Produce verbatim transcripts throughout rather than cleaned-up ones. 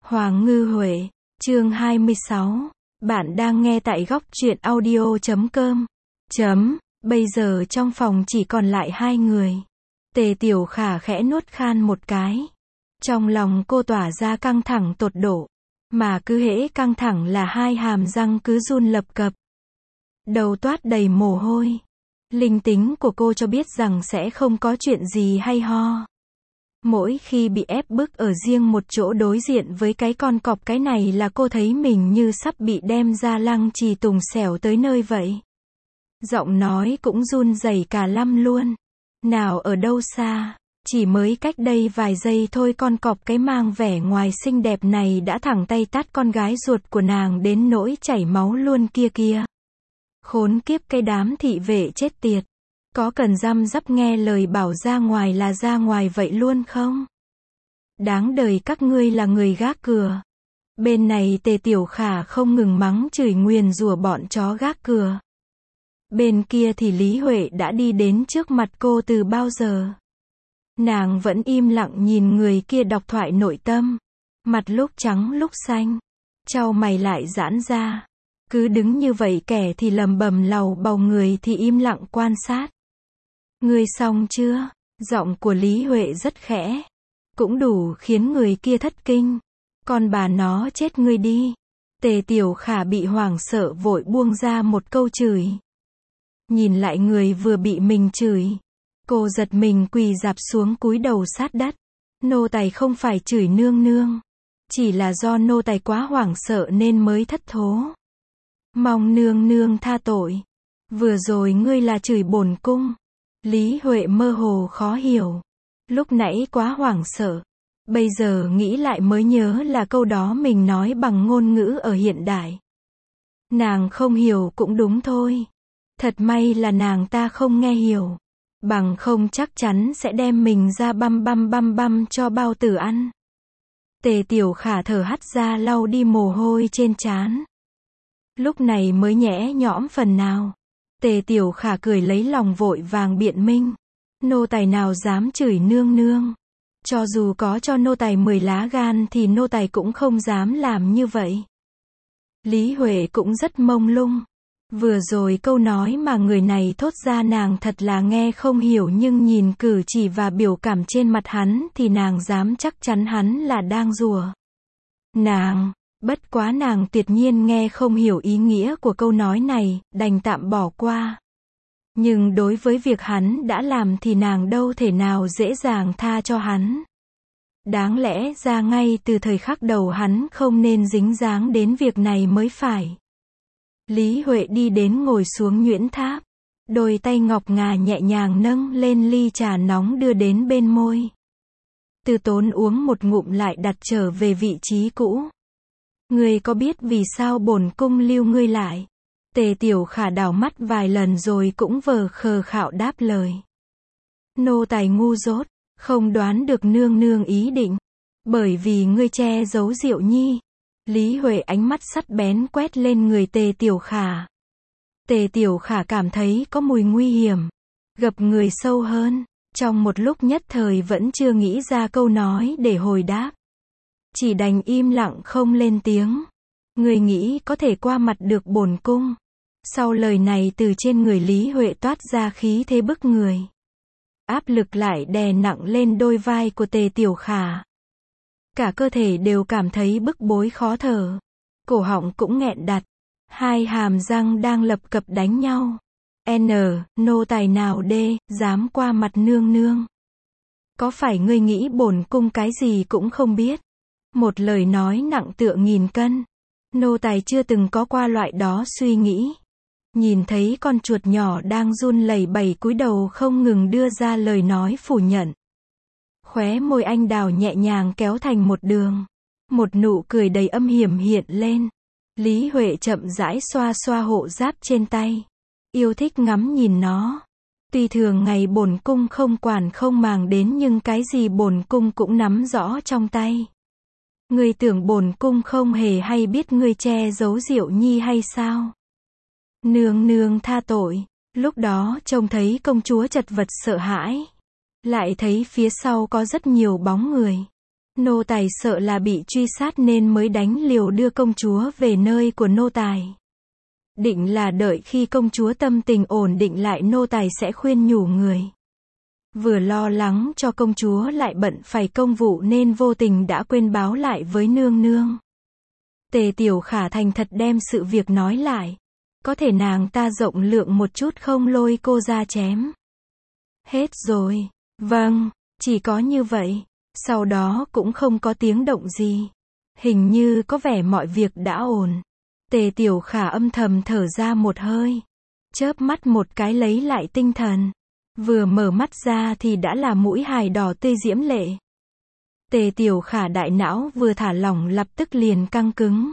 Hoàng Ngư Huệ, chương hai mươi sáu. Bạn đang nghe tại góc truyện audio chấm com. Chấm, bây giờ trong phòng chỉ còn lại hai người. Tề Tiểu Khả khẽ nuốt khan một cái. Trong lòng cô tỏa ra căng thẳng tột độ. Mà cứ hễ căng thẳng là hai hàm răng cứ run lập cập. Đầu toát đầy mồ hôi. Linh tính của cô cho biết rằng sẽ không có chuyện gì hay ho. Mỗi khi bị ép bức ở riêng một chỗ đối diện với cái con cọp cái này là cô thấy mình như sắp bị đem ra lăng trì tùng xẻo tới nơi vậy. Giọng nói cũng run rẩy cả lăm luôn. Nào ở đâu xa, chỉ mới cách đây vài giây thôi con cọp cái mang vẻ ngoài xinh đẹp này đã thẳng tay tát con gái ruột của nàng đến nỗi chảy máu luôn kia kia. Khốn kiếp cái đám thị vệ chết tiệt. Có cần răm rắp nghe lời bảo ra ngoài là ra ngoài vậy luôn không? Đáng đời các ngươi là người gác cửa. Bên này Tề Tiểu Khả không ngừng mắng chửi nguyền rủa bọn chó gác cửa. Bên kia thì Lý Huệ đã đi đến trước mặt cô từ bao giờ. Nàng vẫn im lặng nhìn người kia đọc thoại nội tâm. Mặt lúc trắng lúc xanh. Chau mày lại giãn ra. Cứ đứng như vậy kẻ thì lầm bầm lầu bầu người thì im lặng quan sát. Ngươi xong chưa? Giọng của Lý Huệ rất khẽ. Cũng đủ khiến người kia thất kinh. Con bà nó chết ngươi đi. Tề Tiểu Khả bị hoảng sợ vội buông ra một câu chửi. Nhìn lại người vừa bị mình chửi. Cô giật mình quỳ rạp xuống cúi đầu sát đất. Nô tài không phải chửi nương nương. Chỉ là do nô tài quá hoảng sợ nên mới thất thố. Mong nương nương tha tội. Vừa rồi ngươi là chửi bổn cung. Lý Huệ mơ hồ khó hiểu. Lúc nãy quá hoảng sợ. Bây giờ nghĩ lại mới nhớ là câu đó mình nói bằng ngôn ngữ ở hiện đại. Nàng không hiểu cũng đúng thôi. Thật may là nàng ta không nghe hiểu. Bằng không chắc chắn sẽ đem mình ra băm băm băm băm cho bao tử ăn. Tề Tiểu Khả thở hắt ra lau đi mồ hôi trên trán. Lúc này mới nhẽ nhõm phần nào. Tề Tiểu Khả cười lấy lòng vội vàng biện minh. Nô tài nào dám chửi nương nương. Cho dù có cho nô tài mười lá gan thì nô tài cũng không dám làm như vậy. Lý Huệ cũng rất mông lung. Vừa rồi câu nói mà người này thốt ra nàng thật là nghe không hiểu, nhưng nhìn cử chỉ và biểu cảm trên mặt hắn thì nàng dám chắc chắn hắn là đang đùa. Nàng, bất quá nàng tuyệt nhiên nghe không hiểu ý nghĩa của câu nói này, đành tạm bỏ qua. Nhưng đối với việc hắn đã làm thì nàng đâu thể nào dễ dàng tha cho hắn. Đáng lẽ ra ngay từ thời khắc đầu hắn không nên dính dáng đến việc này mới phải. Lý Huệ đi đến ngồi xuống nhuyễn tháp. Đôi tay ngọc ngà nhẹ nhàng nâng lên ly trà nóng đưa đến bên môi. Từ Tốn uống một ngụm lại đặt trở về vị trí cũ. Ngươi có biết vì sao bổn cung lưu ngươi lại? Tề Tiểu Khả đảo mắt vài lần rồi cũng vờ khờ khạo đáp lời. Nô tài ngu dốt, không đoán được nương nương ý định. Bởi vì ngươi che giấu Diệu Nhi. Lý Huệ ánh mắt sắc bén quét lên người Tề Tiểu Khả. Tề Tiểu Khả cảm thấy có mùi nguy hiểm. Gập người sâu hơn. Trong một lúc nhất thời vẫn chưa nghĩ ra câu nói để hồi đáp. Chỉ đành im lặng không lên tiếng. Người nghĩ có thể qua mặt được bổn cung. Sau lời này từ trên người Lý Huệ toát ra khí thế bức người. Áp lực lại đè nặng lên đôi vai của Tề Tiểu Khả. Cả cơ thể đều cảm thấy bức bối khó thở. Cổ họng cũng nghẹn đặt. Hai hàm răng đang lập cập đánh nhau. N, nô tài nào đê, dám qua mặt nương nương. Có phải ngươi nghĩ bổn cung cái gì cũng không biết? Một lời nói nặng tựa nghìn cân. Nô tài chưa từng có qua loại đó suy nghĩ. Nhìn thấy con chuột nhỏ đang run lẩy bẩy cúi đầu không ngừng đưa ra lời nói phủ nhận. Khóe môi anh đào nhẹ nhàng kéo thành một đường. Một nụ cười đầy âm hiểm hiện lên. Lý Huệ chậm rãi xoa xoa hộ giáp trên tay. Yêu thích ngắm nhìn nó. Tuy thường ngày bổn cung không quản không màng đến nhưng cái gì bổn cung cũng nắm rõ trong tay. Ngươi tưởng bổn cung không hề hay biết ngươi che giấu Diệu Nhi hay sao? Nương nương tha tội. Lúc đó trông thấy công chúa chật vật sợ hãi. Lại thấy phía sau có rất nhiều bóng người. Nô tài sợ là bị truy sát nên mới đánh liều đưa công chúa về nơi của nô tài. Định là đợi khi công chúa tâm tình ổn định lại nô tài sẽ khuyên nhủ người. Vừa lo lắng cho công chúa lại bận phải công vụ nên vô tình đã quên báo lại với nương nương. Tề Tiểu Khả thành thật đem sự việc nói lại. Có thể nàng ta rộng lượng một chút không lôi cô ra chém. Hết rồi. Vâng, chỉ có như vậy. Sau đó cũng không có tiếng động gì. Hình như có vẻ mọi việc đã ổn. Tề Tiểu Khả âm thầm thở ra một hơi. Chớp mắt một cái lấy lại tinh thần. Vừa mở mắt ra thì đã là mũi hài đỏ tươi diễm lệ. Tề Tiểu Khả đại não vừa thả lỏng lập tức liền căng cứng.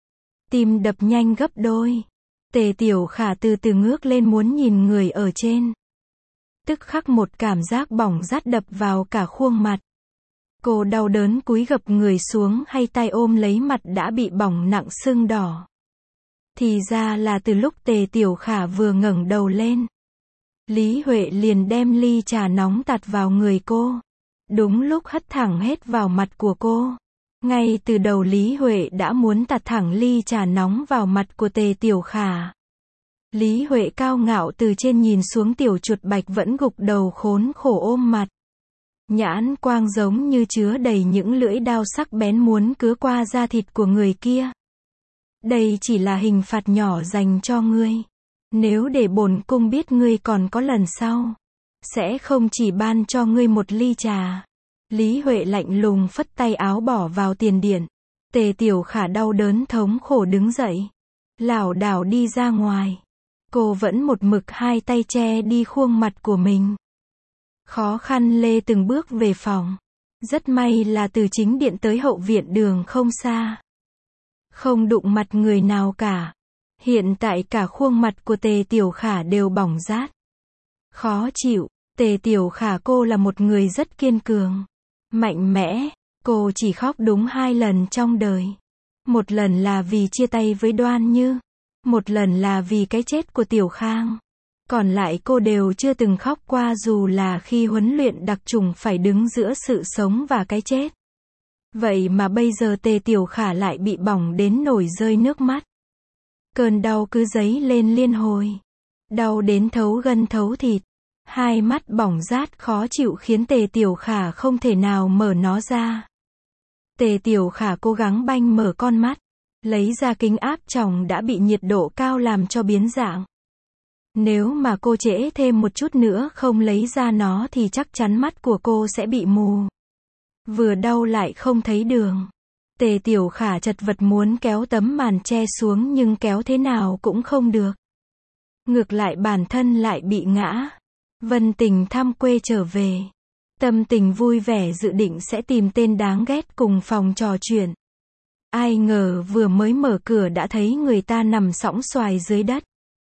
Tim đập nhanh gấp đôi. Tề Tiểu Khả từ từ ngước lên muốn nhìn người ở trên. Tức khắc một cảm giác bỏng rát đập vào cả khuôn mặt. Cô đau đớn cúi gập người xuống hay tay ôm lấy mặt đã bị bỏng nặng sưng đỏ. Thì ra là từ lúc Tề Tiểu Khả vừa ngẩng đầu lên. Lý Huệ liền đem ly trà nóng tạt vào người cô. Đúng lúc hất thẳng hết vào mặt của cô. Ngay từ đầu Lý Huệ đã muốn tạt thẳng ly trà nóng vào mặt của Tề Tiểu Khả. Lý Huệ cao ngạo từ trên nhìn xuống tiểu chuột bạch vẫn gục đầu khốn khổ ôm mặt. Nhãn quang giống như chứa đầy những lưỡi đao sắc bén muốn cứa qua da thịt của người kia. Đây chỉ là hình phạt nhỏ dành cho ngươi. Nếu để bổn cung biết ngươi còn có lần sau, sẽ không chỉ ban cho ngươi một ly trà. Lý Huệ lạnh lùng phất tay áo bỏ vào tiền điện. Tề Tiểu Khả đau đớn thống khổ đứng dậy. Lảo đảo đi ra ngoài. Cô vẫn một mực hai tay che đi khuôn mặt của mình. Khó khăn lê từng bước về phòng. Rất may là từ chính điện tới hậu viện đường không xa. Không đụng mặt người nào cả. Hiện tại cả khuôn mặt của Tề Tiểu Khả đều bỏng rát. Khó chịu. Tề Tiểu Khả cô là một người rất kiên cường. Mạnh mẽ. Cô chỉ khóc đúng hai lần trong đời. Một lần là vì chia tay với Đoan Như. Một lần là vì cái chết của Tiểu Khang. Còn lại cô đều chưa từng khóc qua dù là khi huấn luyện đặc trùng phải đứng giữa sự sống và cái chết. Vậy mà bây giờ Tề Tiểu Khả lại bị bỏng đến nổi rơi nước mắt. Cơn đau cứ dấy lên liên hồi. Đau đến thấu gân thấu thịt. Hai mắt bỏng rát khó chịu khiến Tề Tiểu Khả không thể nào mở nó ra. Tề Tiểu Khả cố gắng banh mở con mắt. Lấy ra kính áp tròng đã bị nhiệt độ cao làm cho biến dạng. Nếu mà cô trễ thêm một chút nữa không lấy ra nó thì chắc chắn mắt của cô sẽ bị mù. Vừa đau lại không thấy đường. Tề Tiểu Khả chật vật muốn kéo tấm màn che xuống nhưng kéo thế nào cũng không được. Ngược lại bản thân lại bị ngã. Vân Tình thăm quê trở về. Tâm tình vui vẻ dự định sẽ tìm tên đáng ghét cùng phòng trò chuyện. Ai ngờ vừa mới mở cửa đã thấy người ta nằm sõng xoài dưới đất.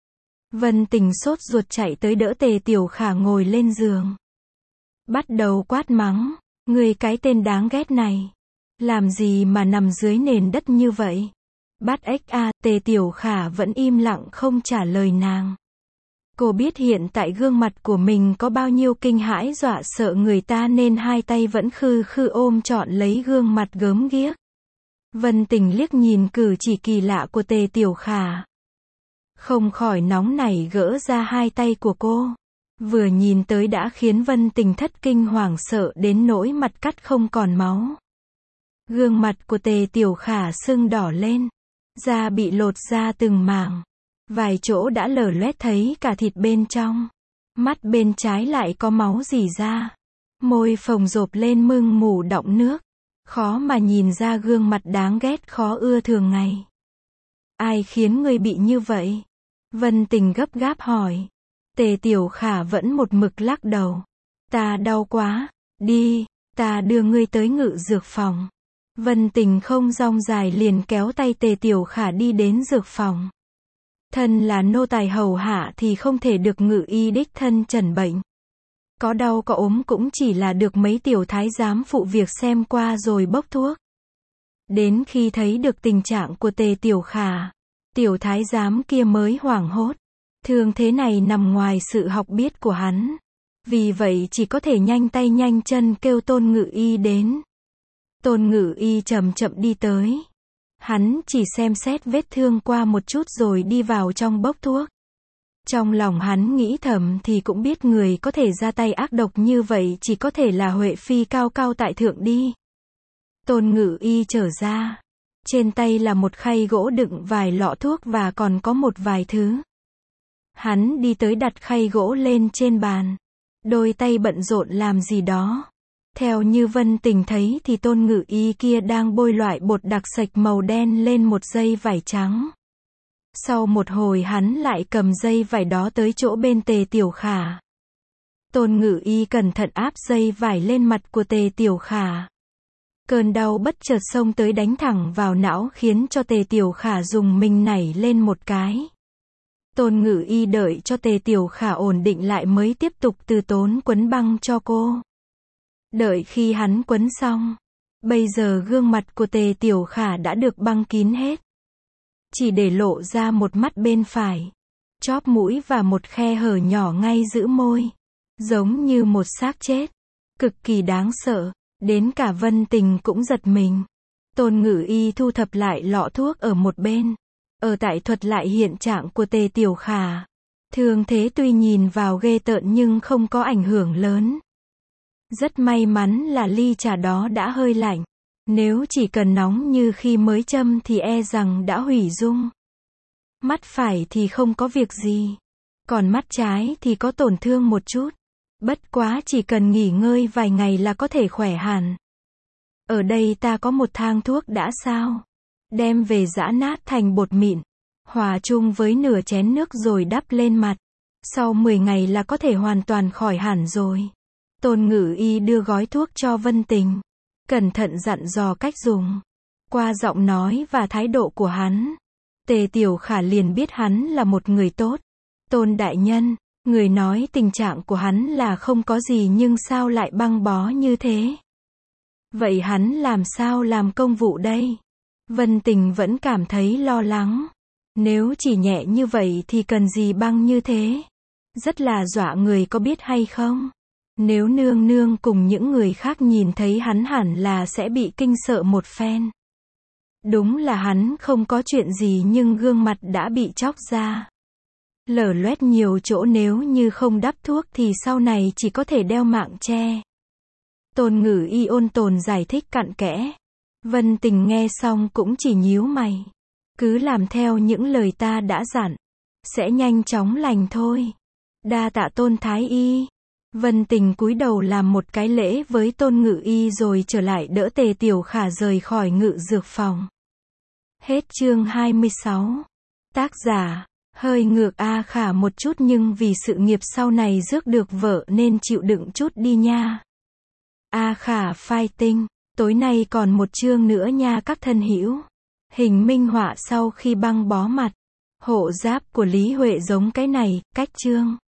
Vân Tình sốt ruột chạy tới đỡ Tề Tiểu Khả ngồi lên giường. Bắt đầu quát mắng. Người cái tên đáng ghét này. Làm gì mà nằm dưới nền đất như vậy? Bắt ếch a, Tề Tiểu Khả vẫn im lặng không trả lời nàng. Cô biết hiện tại gương mặt của mình có bao nhiêu kinh hãi dọa sợ người ta nên hai tay vẫn khư khư ôm trọn lấy gương mặt gớm ghiếc. Vân Tình liếc nhìn cử chỉ kỳ lạ của Tề Tiểu Khả. Không khỏi nóng nảy gỡ ra hai tay của cô. Vừa nhìn tới đã khiến Vân Tình thất kinh hoảng sợ đến nỗi mặt cắt không còn máu. Gương mặt của Tề Tiểu Khả sưng đỏ lên. Da bị lột ra từng mảng. Vài chỗ đã lở loét thấy cả thịt bên trong. Mắt bên trái lại có máu rỉ ra. Môi phồng rộp lên mưng mủ đọng nước. Khó mà nhìn ra gương mặt đáng ghét khó ưa thường ngày. Ai khiến ngươi bị như vậy? Vân Tình gấp gáp hỏi. Tề Tiểu Khả vẫn một mực lắc đầu. Ta đau quá. Đi, ta đưa ngươi tới ngự dược phòng. Vân Tình không rong dài liền kéo tay Tề Tiểu Khả đi đến dược phòng. Thân là nô tài hầu hạ thì không thể được ngự y đích thân trần bệnh. Có đau có ốm cũng chỉ là được mấy tiểu thái giám phụ việc xem qua rồi bốc thuốc. Đến khi thấy được tình trạng của Tề Tiểu Khả, tiểu thái giám kia mới hoảng hốt. Thương thế này nằm ngoài sự học biết của hắn. Vì vậy chỉ có thể nhanh tay nhanh chân kêu Tôn ngự y đến. Tôn Ngự Y chậm chậm đi tới. Hắn chỉ xem xét vết thương qua một chút rồi đi vào trong bốc thuốc. Trong lòng hắn nghĩ thầm thì cũng biết người có thể ra tay ác độc như vậy chỉ có thể là Huệ Phi cao cao tại thượng đi. Tôn Ngự Y trở ra. Trên tay là một khay gỗ đựng vài lọ thuốc và còn có một vài thứ. Hắn đi tới đặt khay gỗ lên trên bàn. Đôi tay bận rộn làm gì đó. Theo như Vân Tình thấy thì Tôn Ngự Y kia đang bôi loại bột đặc sạch màu đen lên một dây vải trắng. Sau một hồi hắn lại cầm dây vải đó tới chỗ bên Tề Tiểu Khả. Tôn Ngự Y cẩn thận áp dây vải lên mặt của Tề Tiểu Khả. Cơn đau bất chợt xông tới đánh thẳng vào não khiến cho Tề Tiểu Khả dùng mình nảy lên một cái. Tôn Ngự Y đợi cho Tề Tiểu Khả ổn định lại mới tiếp tục từ tốn quấn băng cho cô. Đợi khi hắn quấn xong, bây giờ gương mặt của Tề Tiểu Khả đã được băng kín hết. Chỉ để lộ ra một mắt bên phải, chóp mũi và một khe hở nhỏ ngay giữa môi. Giống như một xác chết. Cực kỳ đáng sợ, đến cả Vân Tình cũng giật mình. Tôn Ngự Y thu thập lại lọ thuốc ở một bên. Ở tại thuật lại hiện trạng của Tề Tiểu Khả. Thương thế tuy nhìn vào ghê tợn nhưng không có ảnh hưởng lớn. Rất may mắn là ly trà đó đã hơi lạnh. Nếu chỉ cần nóng như khi mới châm thì e rằng đã hủy dung. Mắt phải thì không có việc gì. Còn mắt trái thì có tổn thương một chút. Bất quá chỉ cần nghỉ ngơi vài ngày là có thể khỏe hẳn. Ở đây ta có một thang thuốc đã sao? Đem về giã nát thành bột mịn. Hòa chung với nửa chén nước rồi đắp lên mặt. Sau mười ngày là có thể hoàn toàn khỏi hẳn rồi. Tôn Ngự Y đưa gói thuốc cho Vân Tình. Cẩn thận dặn dò cách dùng. Qua giọng nói và thái độ của hắn, Tề Tiểu Khả liền biết hắn là một người tốt. Tôn đại nhân, người nói tình trạng của hắn là không có gì nhưng sao lại băng bó như thế? Vậy hắn làm sao làm công vụ đây? Vân Tình vẫn cảm thấy lo lắng. Nếu chỉ nhẹ như vậy thì cần gì băng như thế? Rất là dọa người có biết hay không? Nếu nương nương cùng những người khác nhìn thấy hắn hẳn là sẽ bị kinh sợ một phen. Đúng là hắn không có chuyện gì nhưng gương mặt đã bị chóc ra. Lở loét nhiều chỗ, nếu như không đắp thuốc thì sau này chỉ có thể đeo mạng che. Tôn Ngự Y ôn tồn giải thích cặn kẽ. Vân Tình nghe xong cũng chỉ nhíu mày. Cứ làm theo những lời ta đã dặn. Sẽ nhanh chóng lành thôi. Đa tạ Tôn Thái Y. Vân Tình cúi đầu làm một cái lễ với Tôn Ngự Y rồi trở lại đỡ Tề Tiểu Khả rời khỏi ngự dược phòng. Hết chương hai mươi sáu. Tác giả, hơi ngược A Khả một chút nhưng vì sự nghiệp sau này rước được vợ nên chịu đựng chút đi nha. A Khả fighting, tối nay còn một chương nữa nha các thân hữu. Hình minh họa sau khi băng bó mặt. Hộ giáp của Lý Huệ giống cái này, cách chương.